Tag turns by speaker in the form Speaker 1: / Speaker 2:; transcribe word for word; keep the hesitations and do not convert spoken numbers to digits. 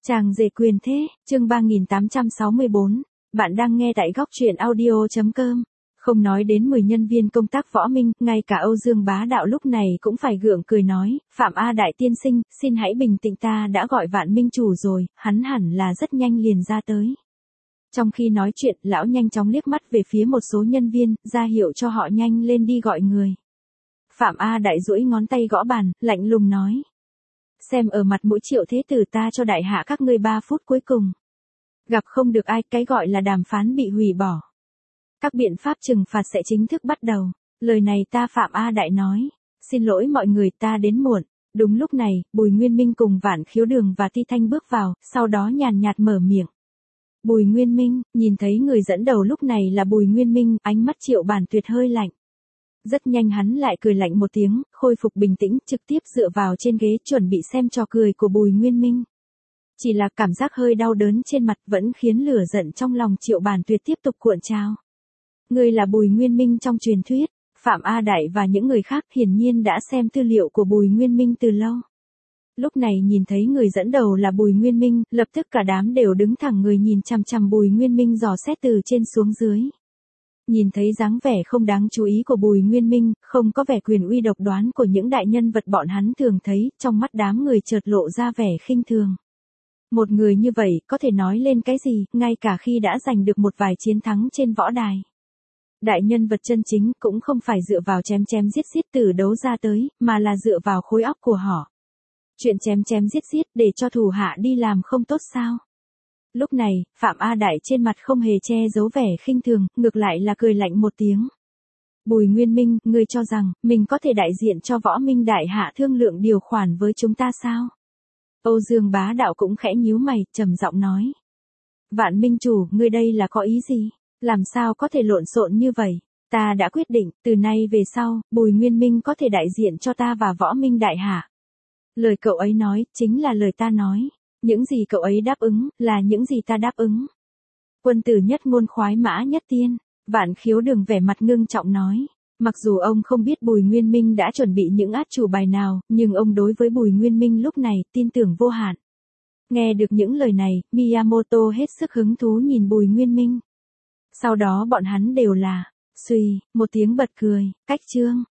Speaker 1: Chàng rể quyền thế, chương ba nghìn tám trăm sáu mươi bốn, bạn đang nghe tại góc truyện audio.com. Không nói đến mười nhân viên công tác Võ Minh, ngay cả Âu Dương Bá Đạo lúc này cũng phải gượng cười nói, Phạm A Đại tiên sinh, xin hãy bình tĩnh, ta đã gọi Vạn Minh chủ rồi, hắn hẳn là rất nhanh liền ra tới. Trong khi nói chuyện, lão nhanh chóng liếc mắt về phía một số nhân viên, ra hiệu cho họ nhanh lên đi gọi người. Phạm A Đại duỗi ngón tay gõ bàn, lạnh lùng nói. Xem ở mặt mũi Triệu thế tử ta cho đại hạ các ngươi ba phút cuối cùng. Gặp không được ai, cái gọi là đàm phán bị hủy bỏ. Các biện pháp trừng phạt sẽ chính thức bắt đầu. Lời này ta Phạm A Đại nói. Xin lỗi mọi người, ta đến muộn. Đúng lúc này, Bùi Nguyên Minh cùng Vạn Khiếu Đường và Ti Thanh bước vào, sau đó nhàn nhạt mở miệng. Bùi Nguyên Minh, nhìn thấy người dẫn đầu lúc này là Bùi Nguyên Minh, ánh mắt Triệu Bản Tuyệt hơi lạnh. Rất nhanh hắn lại cười lạnh một tiếng, khôi phục bình tĩnh, trực tiếp dựa vào trên ghế chuẩn bị xem trò cười của Bùi Nguyên Minh. Chỉ là cảm giác hơi đau đớn trên mặt vẫn khiến lửa giận trong lòng Triệu Bản Tuyệt tiếp tục cuộn trào. Người là Bùi Nguyên Minh trong truyền thuyết, Phạm A Đại và những người khác hiển nhiên đã xem tư liệu của Bùi Nguyên Minh từ lâu. Lúc này nhìn thấy người dẫn đầu là Bùi Nguyên Minh, lập tức cả đám đều đứng thẳng người nhìn chằm chằm Bùi Nguyên Minh dò xét từ trên xuống dưới. Nhìn thấy dáng vẻ không đáng chú ý của Bùi Nguyên Minh, không có vẻ quyền uy độc đoán của những đại nhân vật bọn hắn thường thấy, trong mắt đám người chợt lộ ra vẻ khinh thường. Một người như vậy có thể nói lên cái gì, ngay cả khi đã giành được một vài chiến thắng trên võ đài. Đại nhân vật chân chính cũng không phải dựa vào chém chém giết giết từ đấu ra tới, mà là dựa vào khối óc của họ. Chuyện chém chém giết giết để cho thủ hạ đi làm không tốt sao? Lúc này, Phạm A Đại trên mặt không hề che giấu vẻ khinh thường, ngược lại là cười lạnh một tiếng. Bùi Nguyên Minh, ngươi cho rằng, mình có thể đại diện cho Võ Minh đại hạ thương lượng điều khoản với chúng ta sao? Âu Dương Bá Đạo cũng khẽ nhíu mày, trầm giọng nói. Vạn Minh chủ, ngươi đây là có ý gì? Làm sao có thể lộn xộn như vậy? Ta đã quyết định, từ nay về sau, Bùi Nguyên Minh có thể đại diện cho ta và Võ Minh đại hạ. Lời cậu ấy nói, chính là lời ta nói. Những gì cậu ấy đáp ứng, là những gì ta đáp ứng. Quân tử nhất ngôn khoái mã nhất tiên, Vạn Khiếu Đường vẻ mặt ngưng trọng nói. Mặc dù ông không biết Bùi Nguyên Minh đã chuẩn bị những át chủ bài nào, nhưng ông đối với Bùi Nguyên Minh lúc này tin tưởng vô hạn. Nghe được những lời này, Miyamoto hết sức hứng thú nhìn Bùi Nguyên Minh. Sau đó bọn hắn đều là, suy, một tiếng bật cười, cách chương.